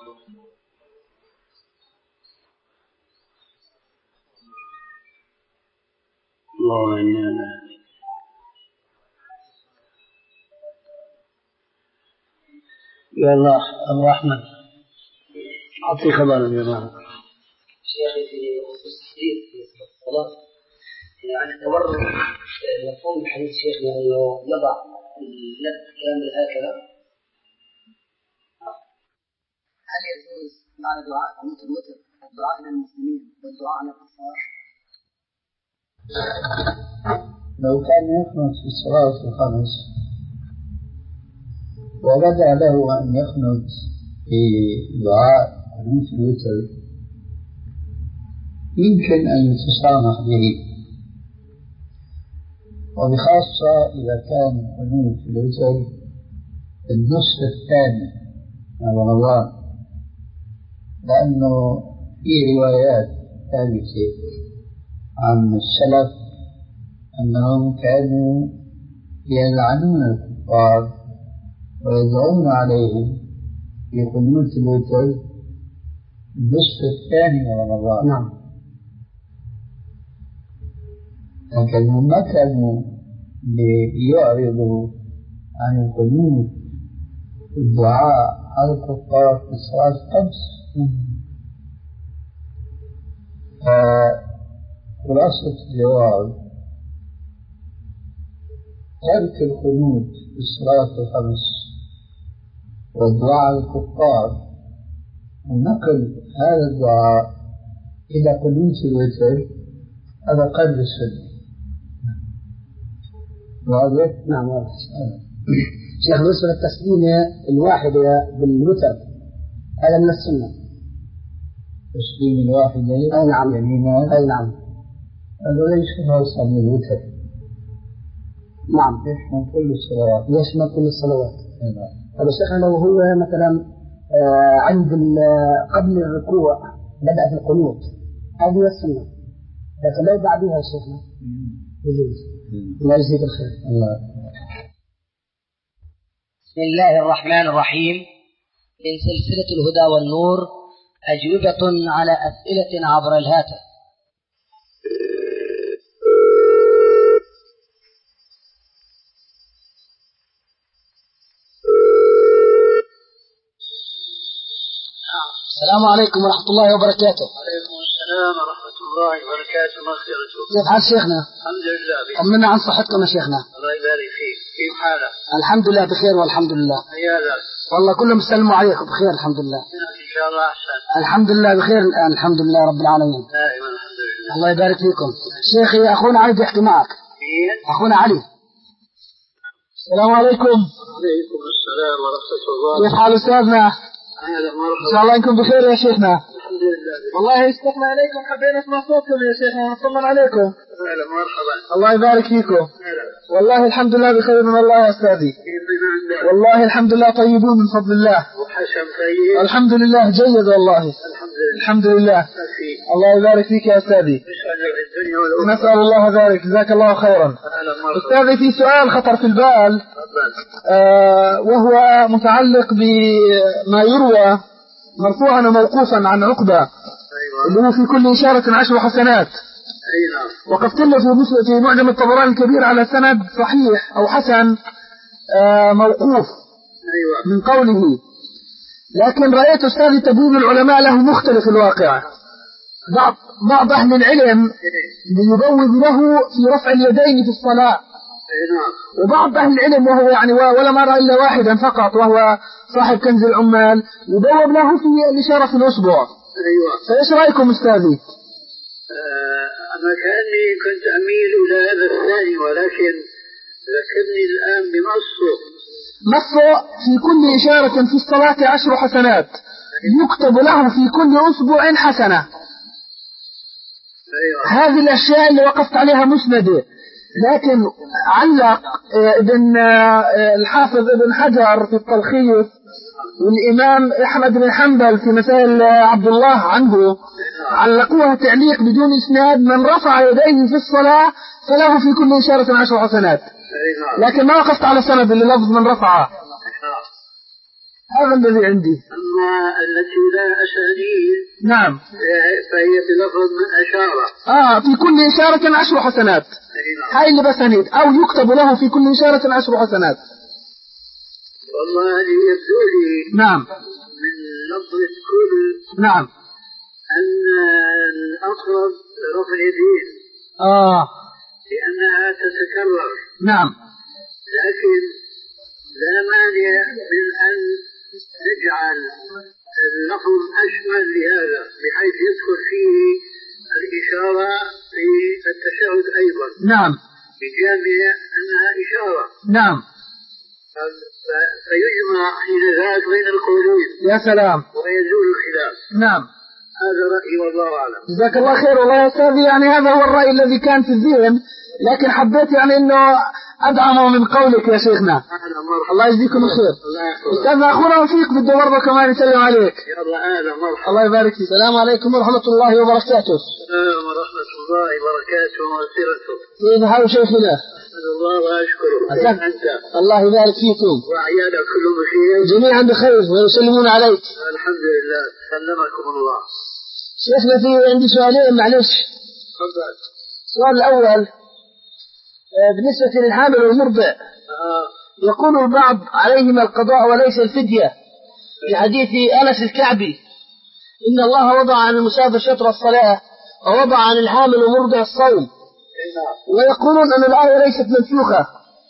الله إنا يا الله الرحمن أعطي خبر يا جماعة. شيخي في خصوص التحديد في الصلاة يعني التورط مفهوم الحديث شيخنا أنه يضع اليد كامل هكذا، هل يجوز بعد دعاء قنوت الوتر الدعاء للمسلمين والدعاء على الكفار؟ لو كان يقنط في الصلاة الخمس وبدأ له أن يقنط في دعاء قنوت الوتر يمكن أن يتسامح به، وبخاصة إذا كان قنوت الوتر النصف الثاني من رمضان، لأنه في روايات ثابتة عن السلف أنهم كانوا يلعنون الكفار ويدعون عليهم في قنوت الوتر النصف الثاني من رمضان. نعم. لكنهم ما كانوا ليعرضوا عن القنوت الدعاء على الكفار في الصلاة الخمس. فخلاصة الجواب ترك القنوت في الصلاة الخمس والدعاء على الكفار ونقل هذا الدعاء إلى قنوت الوتر هذا قلب السنة. واضح؟ نعم واضح. شيخ بالنسبة للتسليمة الواحدة بالوتر هذا من السنة. تسليم الواحدة أي نعم يمينا أي نعم هذا ليس خاصا بالوتر. نعم يشمل كل الصلوات. يشمل كل الصلوات. نعم. طب الشيخ لو هو مثلا آه عند قبل الركوع بدأ في القنوت هذه السنة، لكن لو بعدها يا شيخنا يجوز. الله يجزيك الخير. الله. بسم الله الرحمن الرحيم. من سلسلة الهدى والنور أجوبة على أسئلة عبر الهاتف. السلام عليكم ورحمة الله وبركاته. وعليكم السلام ورحمة الله وبركاته ومغفرته. كيف حال شيخنا؟ الحمد لله. طمنا عن صحتكم يا شيخنا. الله يبارك فيك. كيف حالك؟ الحمد لله بخير والحمد لله. عيالك؟ والله كلهم سلموا عليكم بخير الحمد لله. إن شاء الله أحسن. الحمد لله بخير الآن الحمد لله رب العالمين. دائما الحمد لله. الله يبارك فيكم. شيخي أخونا علي بيحكي معك. مين؟ أخونا علي. السلام عليكم. وعليكم السلام ورحمة الله. كيف حال أستاذنا؟ أهلا مرحبا. إن شاء الله إنكم بخير يا شيخنا. الحمد لله. والله اشتقنا إليكم حبينا نسمع صوتكم يا شيخنا ونطمن عليكم. أهلا مرحبا. الله يبارك فيكم. أهلا. والله الحمد لله بخير من الله يا أستاذي. كيف من عندك؟ والله الحمد لله طيبون من فضل الله. وحشم طيب؟ الحمد لله جيد والله. الحمد لله. الحمد لله. فيك. الله يبارك فيك يا أستاذي. يسعدك في الدنيا والأخرى. نسأل الله ذلك جزاك الله خيرا. أهلا مرحبا. أستاذي في سؤال خطر في البال آه وهو متعلق بما يروى مرفوعا وموقوفا عن عقبة. أيوة. اللي هو في كل إشارة عشر حسنات. أي نعم. وقد قل في في معجم الطبراني الكبير على سند صحيح أو حسن آه موقوف. أيوة. من قوله، لكن رأيت أستاذي تبويب العلماء له مختلف الواقع. بعض بعض أهل العلم يبوب له في رفع اليدين في الصلاة. أي نعم. وبعض أهل العلم وهو يعني ولا مرة إلا واحدا فقط وهو صاحب كنز العمال يبوب له في الإشارة في الأصبع. أيوة. فإيش رأيكم أستاذي؟ آه أنا كأني كنت أميل إلى هذا الثاني، ولكن ذكرني الآن بنصه. نصه في كل إشارة في الصلاة عشر حسنات يكتب له في كل أسبوع حسنة. أيوة. هذه الأشياء اللي وقفت عليها مسندة، لكن علق ابن الحافظ ابن حجر في التلخيص والإمام أحمد بن حنبل في مسائل عبد الله عنه علقوها تعليق بدون إسناد: من رفع يديه في الصلاة فله في كل إشارة عشر حسنات. لكن ما وقفت على سند اللي لفظ من رفعه. هذا الذي عندي. أما التي لا أسانيد نعم فهي بلفظ من أشارة. آه في كل إشارة عشر حسنات. هاي اللي بسانيد أو يكتب له في كل إشارة عشر حسنات. والله يبدو لي نعم من نضبط كل نعم أن الأقرب رفع اليدين آه لأنها تتكرر، نعم، لكن لا مانع من أن نجعل اللفظ أشمل لهذا بحيث يدخل فيه الإشارة في التشهد أيضا، نعم، بجانب أنها إشارة، نعم، فيجمع حين ذاك بين القولين. يا سلام، ويزول الخلاف. نعم، هذا رأيي والله أعلم. جزاك الله خير. والله يا أستاذ يعني هذا هو الرأي الذي كان في الذهن، لكن حبيت يعني إنه أدعمه من قولك يا شيخنا. الله يجزيكم الخير. أستاذ أخونا وفيق بده برضه كمان يسلم عليك. يلا أهلا مرحبا. الله يبارك فيك. السلام عليكم ورحمة الله وبركاته. السلام ورحمة الله وبركاته ومغفرته. كيف حال شيخنا؟ أحمد الله وأشكره. كيف أنت؟ الله يبارك فيكم. وأعيادك كلهم بخير. جميعا بخير ويسلمون عليك. الحمد لله، سلمكم الله. شيخنا في عندي سؤالين معلش. تفضل. السؤال الأول بالنسبة للحامل والمرضع، آه. يقول البعض عليهما القضاء وليس الفدية، في حديث أنس الكعبي إن الله وضع عن المسافر شطر الصلاة ووضع عن الحامل والمرضع الصوم، ويقولون أن الآية ليست منسوخة،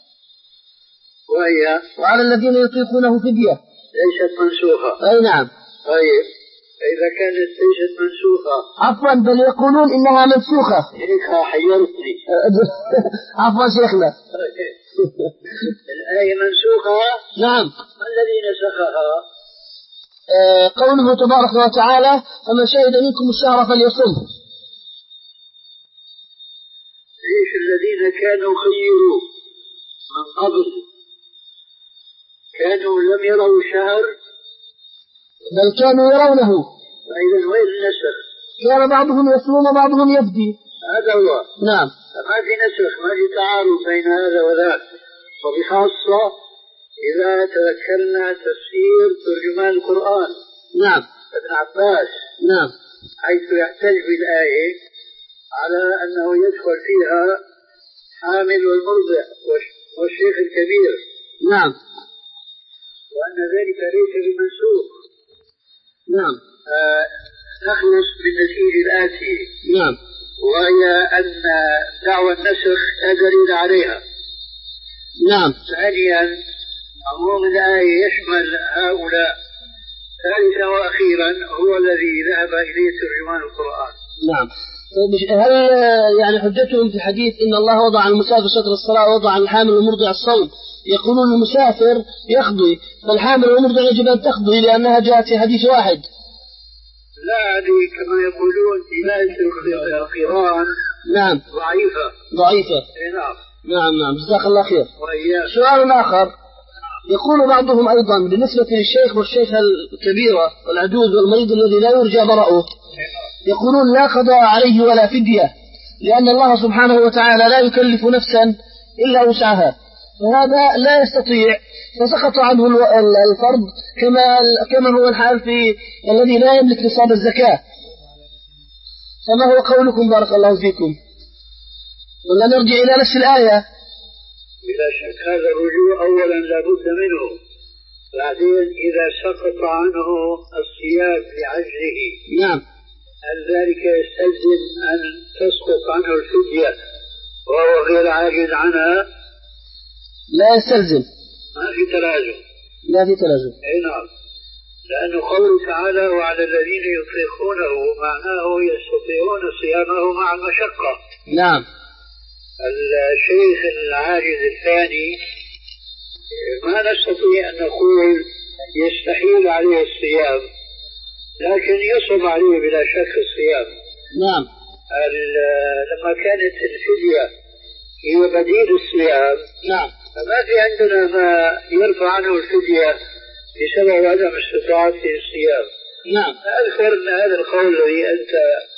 وهي وعلى الذين يطيقونه فدية. ليست منسوخة. أي نعم. طيب إذا كانت ليست منسوخة. عفوا، بل يقولون إنها منسوخة. هيك حيرتني. عفوا شيخنا. الآية منسوخة. نعم. ما الذي نسخها؟ آه قوله تبارك وتعالى فمن شهد منكم الشهر فليصم. ليش الذين كانوا خيروا من قبل كانوا لم يروا الشهر بل كانوا يرونه. فإذا وين النسخ؟ كان بعضهم يصوم وبعضهم يفدي. هذا هو. نعم. ما في نسخ، ما في تعارض بين هذا وذاك، وبخاصة إذا تذكرنا تفسير ترجمان القرآن. نعم. ابن عباس. نعم. حيث يحتج بالآية على أنه يدخل فيها حامل والمرضع والشيخ الكبير. نعم. وأن ذلك ليس بمنسوخ. نعم. آه نخلص بالنتيجة الآتية. نعم. وهي أن دعوى النسخ لا دليل عليها. نعم. ثانيا عموم الآية يشمل هؤلاء. ثالثا وأخيرا هو الذي ذهب إليه ترجمان القرآن. نعم. هل يعني حجتهم في حديث إن الله وضع عن المسافر شطر الصلاة ووضع عن الحامل والمرضع الصوم، يقولون المسافر يقضي فالحامل والمرضع يجب أن تقضي لأنها جاءت في حديث واحد؟ لا، هذه كما يقولون دلالة القرآن نعم ضعيفة. ضعيفة. نعم. نعم نعم جزاك الله خير. وإياك. سؤال آخر، يقول بعضهم أيضا بالنسبة للشيخ والشيخة الكبيرة والعجوز والمريض الذي لا يرجى برأه، يقولون لا قضاء عليه ولا فدية لأن الله سبحانه وتعالى لا يكلف نفسا إلا وسعها، فهذا لا يستطيع فسقط عنه الفرض كما كما هو الحال في الذي لا يملك نصاب الزكاة. فما هو قولكم بارك الله فيكم؟ ولا نرجع إلى نفس الآية؟ بلا شك هذا الرجوع أولا لابد منه، بعدين إذا سقط عنه الصيام لعجزه نعم هل ذلك يستلزم أن تسقط عنه الفدية وهو غير عاجز عنها؟ لا يستلزم. ما في تلازم. لا في تلازم. أي نعم، لأنه قوله تعالى وعلى الذين يطيقونه معناه يستطيعون صيامه مع المشقة. نعم. الشيخ العاجز الثاني ما نستطيع أن نقول يستحيل عليه الصيام، لكن يصعب عليه بلا شك الصيام. نعم. لما كانت الفدية هي بديل الصيام، نعم، فما في عندنا ما يرفع عنه الفدية بسبب عدم استطاعته الصيام. نعم. أذكر أن هذا القول الذي أنت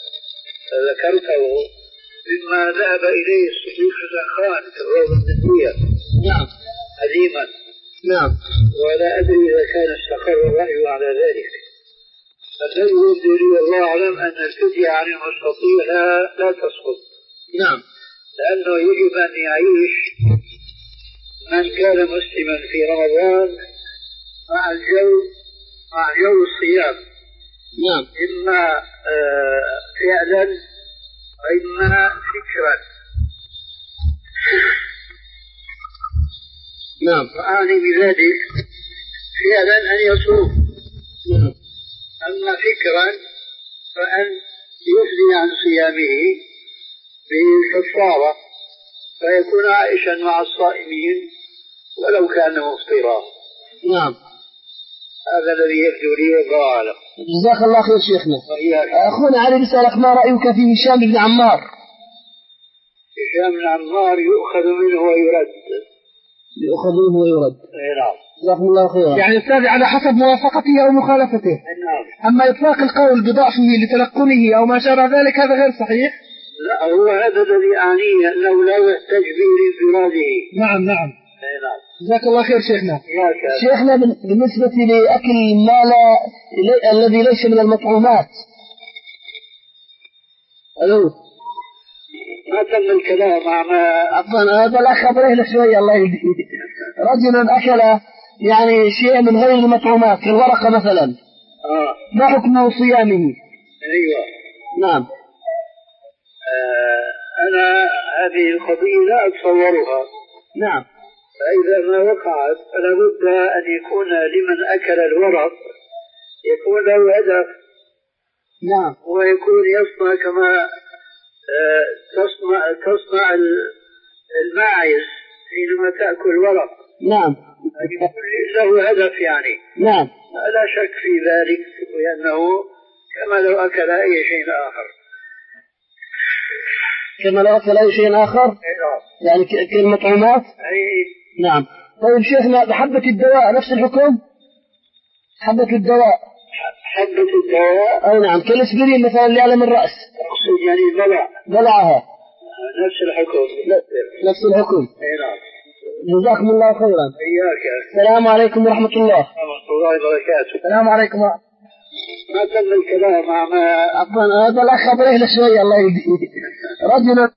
ذكرته مما ذهب إليه الصديق الزخان في الروضة النبوية. نعم. قديما. نعم. ولا أدري إذا كان استقر الرأي على ذلك. الذي يبدو لي والله أعلم أن الفدية عن المستطيع لا, لا تسقط. نعم. لأنه يجب أن يعيش من كان مسلما في رمضان مع الجو مع يوم الصيام نعم إما آه فعلا وإما فكرا. نعم وأعني بذلك فعلا أن يصوم، نعم. أما فكرا فأن يفدي عن صيامه بالكفارة فيكون عائشا مع الصائمين ولو كان مفطرا. نعم هذا الذي يبدو لي والله أعلم. جزاك الله خير شيخنا. أخونا علي بيسألك ما رأيك في هشام بن عمار؟ هشام بن عمار يؤخذ منه ويرد. يؤخذ منه ويرد. نعم. جزاكم الله خيرا. يعني أستاذ على حسب موافقته أو مخالفته. نعم. أما إطلاق القول بضعفه لتلقنه أو ما شابه ذلك هذا غير صحيح. لا هو هذا الذي أعنيه أنه لا يحتج به لانفراده. نعم نعم. نعم. جزاك الله خير شيخنا. ياك. شيخنا بالنسبة لأكل المال الذي ليس من المطعومات. ألو. ما تم الكلام مع ما عفوا هذا الأخ أبرهنا شوية الله يهديه. رجل أكل يعني شيء من غير المطعومات كالورقة مثلا. آه. ما حكم صيامه؟ أيوة. نعم. آه أنا هذه القضية لا أتصورها. نعم. فإذا ما وقعت فلا بد أن يكون لمن أكل الورق يكون له هدف. نعم. ويكون يصنع كما آه تصنع تصنع الماعز حينما تأكل ورق. نعم. له هدف يعني. نعم. لا شك في ذلك لأنه كما لو أكل أي شيء آخر. كما لو أكل أي شيء آخر. نعم. يعني كالمطعومات. أي. نعم. طيب شيخنا بحبة الدواء نفس الحكم؟ حبة الدواء. حبة الدواء. أي نعم كالإسبرين مثلا اللي على من الرأس. أقصد يعني بلع. بلعها. نفس الحكم. نفس الحكم. أي نعم. جزاكم الله خيرا. إياك. السلام عليكم ورحمة الله. ورحمة الله وبركاته. السلام عليكم. ما تم الكلام مع ما عفوا هذا الأخ أبرهنا شوية الله يهديه. رجل